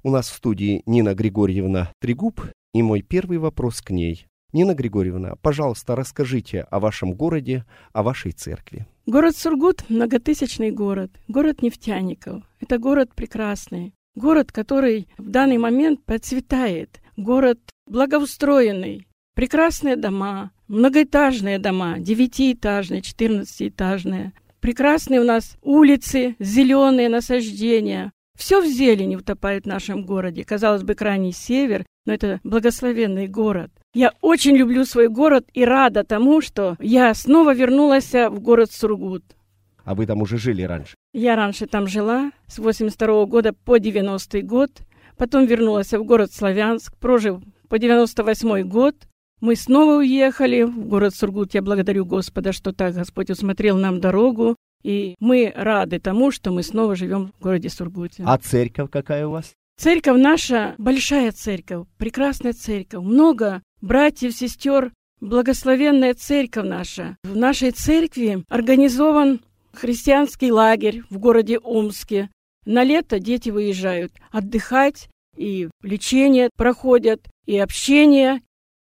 У нас в студии Нина Григорьевна Трегуб, и мой первый вопрос к ней. Нина Григорьевна, пожалуйста, расскажите о вашем городе, о вашей церкви. Город Сургут – многотысячный город, город нефтяников. Это город прекрасный, город, который в данный момент процветает, город благоустроенный, прекрасные дома, многоэтажные дома, 9-этажные, 14-этажные. Прекрасные у нас улицы, зеленые насаждения. Все в зелени утопает в нашем городе. Казалось бы, крайний север, но это благословенный город. Я очень люблю свой город и рада тому, что я снова вернулась в город Сургут. А вы там уже жили раньше? Я раньше там жила с 82 года по 90-й год. Потом вернулась в город Славянск, прожив по 98-й год. Мы снова уехали в город Сургут. Я благодарю Господа, что так Господь усмотрел нам дорогу. И мы рады тому, что мы снова живем в городе Сургуте. А церковь какая у вас? Церковь наша, большая церковь, прекрасная церковь. Много братьев, сестер, благословенная церковь наша. В нашей церкви организован христианский лагерь в городе Омске. На лето дети выезжают отдыхать, и лечение проходят, и общение,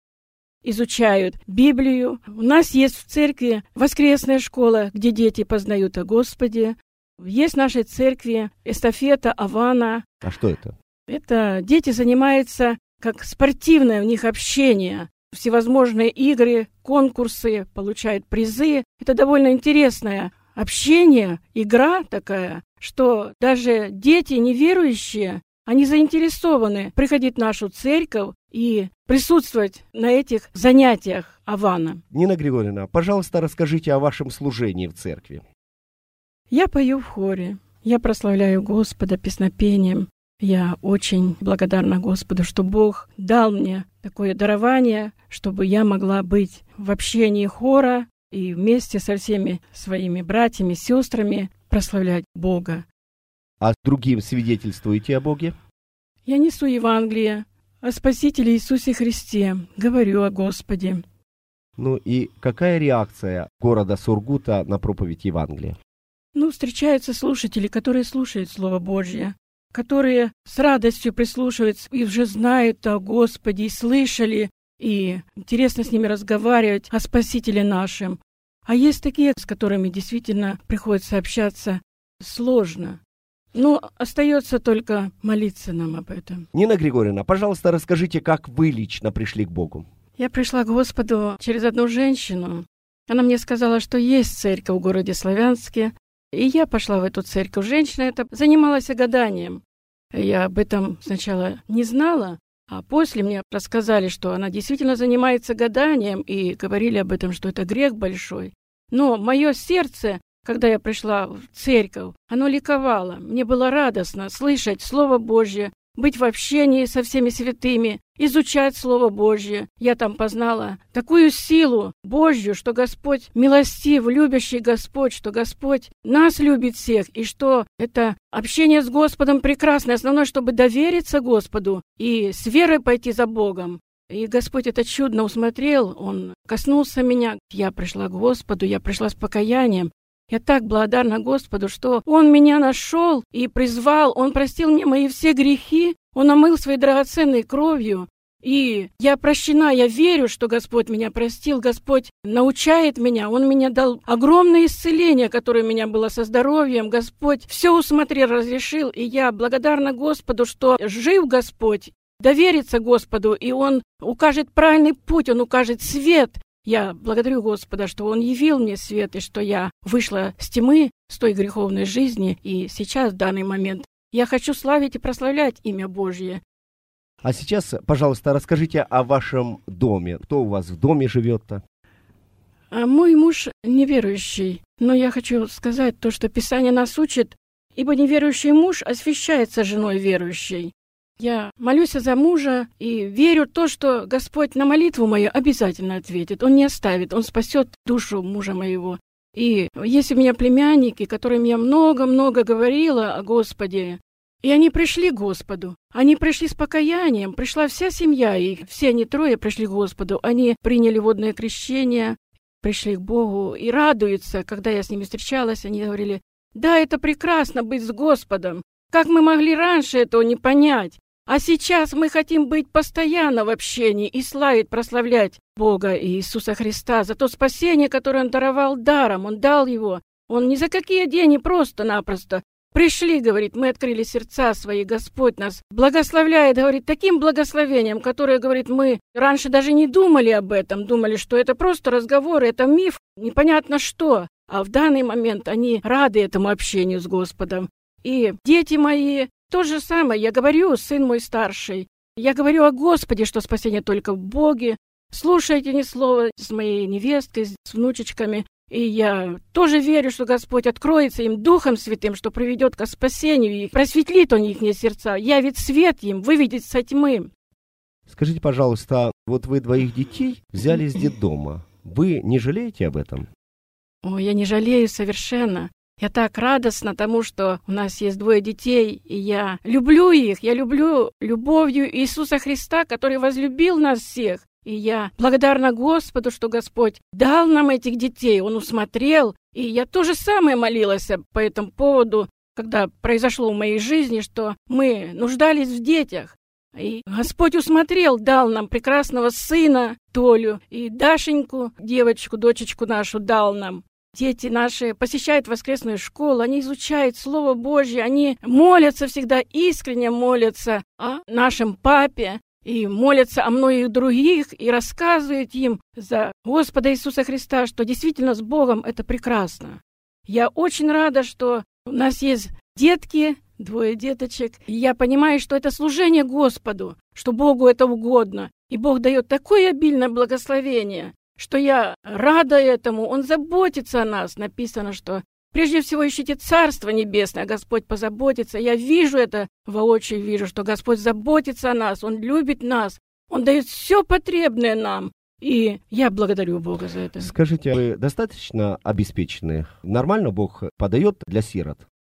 изучают Библию. У нас есть в церкви воскресная школа, где дети познают о Господе. Есть в нашей церкви эстафета Авана. А что это? Это дети занимаются как спортивное у них общение. Всевозможные игры, конкурсы, получают призы. Это довольно интересное общение, игра такая, что даже дети неверующие, они заинтересованы приходить в нашу церковь и присутствовать на этих занятиях Авана. Нина Григорьевна, пожалуйста, расскажите о вашем служении в церкви. Я пою в хоре, я прославляю Господа песнопением. Я очень благодарна Господу, что Бог дал мне такое дарование, чтобы я могла быть в общении хора и вместе со всеми своими братьями, сестрами прославлять Бога. А другим свидетельствуете о Боге? Я несу Евангелие о Спасителе Иисусе Христе, говорю о Господе. Ну и какая реакция города Сургута на проповедь Евангелия? Встречаются слушатели, которые слушают Слово Божье, которые с радостью прислушиваются и уже знают о Господе, и слышали, и интересно с ними разговаривать о Спасителе нашем. А есть такие, с которыми действительно приходится общаться сложно. Остается только молиться нам об этом. Нина Григорьевна, пожалуйста, расскажите, как вы лично пришли к Богу. Я пришла к Господу через одну женщину. Она мне сказала, что есть церковь в городе Славянске. И я пошла в эту церковь. Женщина эта занималась гаданием. Я об этом сначала не знала, а после мне рассказали, что она действительно занимается гаданием, и говорили об этом, что это грех большой. Но мое сердце, когда я пришла в церковь, оно ликовало. Мне было радостно слышать Слово Божье, быть в общении со всеми святыми, изучать Слово Божье. Я там познала такую силу Божью, что Господь милостив, любящий Господь, что Господь нас любит всех, и что это общение с Господом прекрасное. Основное, чтобы довериться Господу и с верой пойти за Богом. И Господь это чудно усмотрел, Он коснулся меня. Я пришла к Господу, я пришла с покаянием. Я так благодарна Господу, что Он меня нашел и призвал, Он простил мне мои все грехи, Он омыл своей драгоценной кровью. И я прощена, я верю, что Господь меня простил, Господь научает меня, Он мне дал огромное исцеление, которое у меня было со здоровьем. Господь все усмотрел, разрешил, и я благодарна Господу, что жив Господь, довериться Господу, и Он укажет правильный путь, Он укажет свет. Я благодарю Господа, что Он явил мне свет, и что я вышла с тьмы, с той греховной жизни, и сейчас, в данный момент, я хочу славить и прославлять имя Божье. А сейчас, пожалуйста, расскажите о вашем доме. Кто у вас в доме живет-то? Мой муж неверующий, но я хочу сказать то, что Писание нас учит, ибо неверующий муж освящается женой верующей. Я молюсь за мужа и верю в то, что Господь на молитву мою обязательно ответит. Он не оставит, Он спасет душу мужа моего. И есть у меня племянники, которым я много-много говорила о Господе. И они пришли к Господу. Они пришли с покаянием. Пришла вся семья их. Все они трое пришли к Господу. Они приняли водное крещение, пришли к Богу и радуются. Когда я с ними встречалась, они говорили: да, это прекрасно быть с Господом. Как мы могли раньше этого не понять? А сейчас мы хотим быть постоянно в общении и славить, прославлять Бога и Иисуса Христа за то спасение, которое Он даровал даром. Он дал его. Он ни за какие деньги просто-напросто. Пришли, говорит, мы открыли сердца свои, Господь нас благословляет, говорит, таким благословением, которое, говорит, мы раньше даже не думали об этом, думали, что это просто разговоры, это миф, непонятно что. А в данный момент они рады этому общению с Господом. И дети мои, то же самое, я говорю, сын мой старший, я говорю о Господе, что спасение только в Боге. Слушайте ни слова с моей невесткой, с внучечками. И я тоже верю, что Господь откроется им Духом Святым, что приведет к спасению и просветлит Он их сердца, явит свет им, выведет со тьмы. Скажите, пожалуйста, вот вы двоих детей взяли из детдома. Вы не жалеете об этом? Ой, я не жалею совершенно. Я так радостна тому, что у нас есть 2 детей, и я люблю их. Я люблю любовью Иисуса Христа, который возлюбил нас всех. И я благодарна Господу, что Господь дал нам этих детей, Он усмотрел. И я то же самое молилась по этому поводу, когда произошло в моей жизни, что мы нуждались в детях. И Господь усмотрел, дал нам прекрасного сына Толю, и Дашеньку, девочку, дочечку нашу дал нам. Дети наши посещают воскресную школу, они изучают Слово Божье, они молятся всегда, искренне молятся о нашем папе, и молятся о многих других, и рассказывают им за Господа Иисуса Христа, что действительно с Богом это прекрасно. Я очень рада, что у нас есть детки, 2 деточек, и я понимаю, что это служение Господу, что Богу это угодно, и Бог дает такое обильное благословение, что я рада этому, Он заботится о нас. Написано, что прежде всего ищите Царство Небесное, а Господь позаботится. Я вижу это, воочию вижу, что Господь заботится о нас, Он любит нас, Он дает все потребное нам. И я благодарю Бога за это. Скажите, вы достаточно обеспечены? Нормально Бог подает для сирот?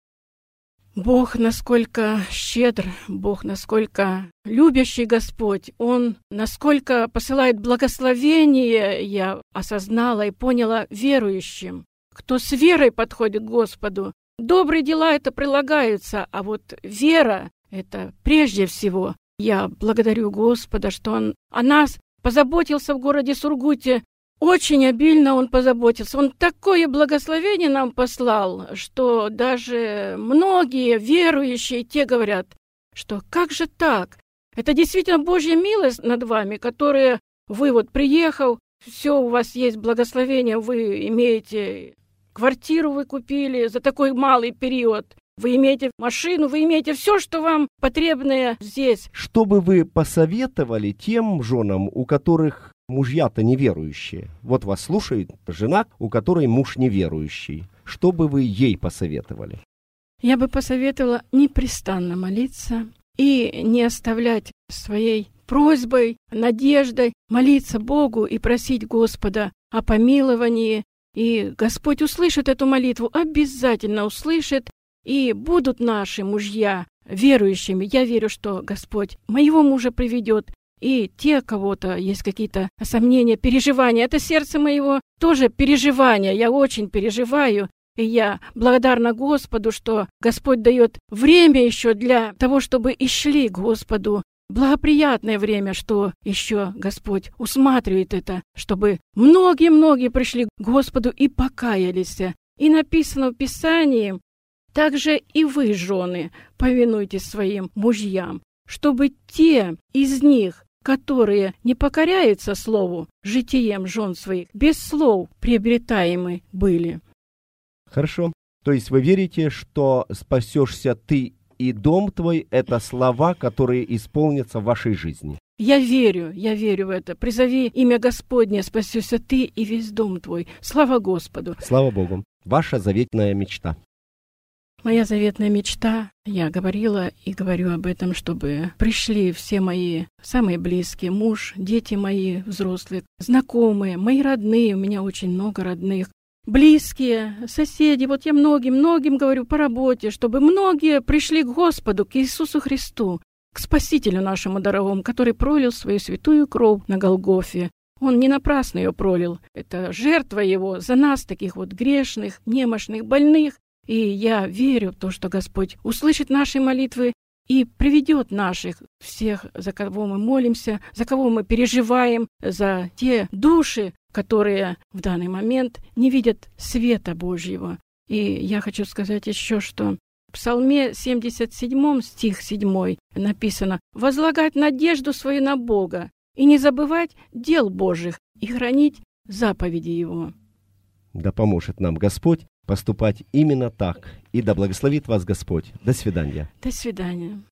Бог насколько щедр, Бог насколько любящий Господь, Он насколько посылает благословение, я осознала и поняла верующим. Кто с верой подходит к Господу, добрые дела это прилагаются, а вот вера это прежде всего. Я благодарю Господа, что Он о нас позаботился в городе Сургуте. Очень обильно Он позаботился. Он такое благословение нам послал, что даже многие верующие те говорят, что как же так? Это действительно Божья милость над вами, которая вы вот приехал, все у вас есть благословение, вы имеете квартиру, вы купили за такой малый период, вы имеете машину, вы имеете все, что вам потребное здесь. Что бы вы посоветовали тем женам, у которых мужья-то неверующие? Вот вас слушает жена, у которой муж неверующий. Что бы вы ей посоветовали? Я бы посоветовала непрестанно молиться и не оставлять своей просьбой, надеждой молиться Богу и просить Господа о помиловании. И Господь услышит эту молитву, обязательно услышит, и будут наши мужья верующими. Я верю, что Господь моего мужа приведет. И те, кого-то есть какие-то сомнения, переживания, это сердце моего тоже переживания. Я очень переживаю, и я благодарна Господу, что Господь дает время еще для того, чтобы и шли к Господу. Благоприятное время, что еще Господь усматривает это, чтобы многие-многие пришли к Господу и покаялись. И написано в Писании, также и вы, жены, повинуйтесь своим мужьям, чтобы те из них, которые не покоряются слову, житием жен своих, без слов приобретаемы были. Хорошо. То есть вы верите, что спасешься ты и дом твой — это слова, которые исполнятся в вашей жизни? Я верю в это. Призови имя Господне, спасешься ты и весь дом твой. Слава Господу. Слава Богу. Ваша заветная мечта. Моя заветная мечта, я говорила и говорю об этом, чтобы пришли все мои самые близкие, муж, дети мои взрослые, знакомые, мои родные, у меня очень много родных, близкие, соседи. Вот я многим говорю по работе, чтобы многие пришли к Господу, к Иисусу Христу, к Спасителю нашему дорогому, который пролил свою святую кровь на Голгофе. Он не напрасно ее пролил. Это жертва Его за нас, таких вот грешных, немощных, больных. И я верю в то, что Господь услышит наши молитвы и приведет наших всех, за кого мы молимся, за кого мы переживаем, за те души, которые в данный момент не видят света Божьего. И я хочу сказать еще, что в Псалме 77, стих 7 написано: «Возлагать надежду свою на Бога и не забывать дел Божьих и хранить заповеди Его». Да поможет нам Господь поступать именно так. И да благословит вас Господь. До свидания. До свидания.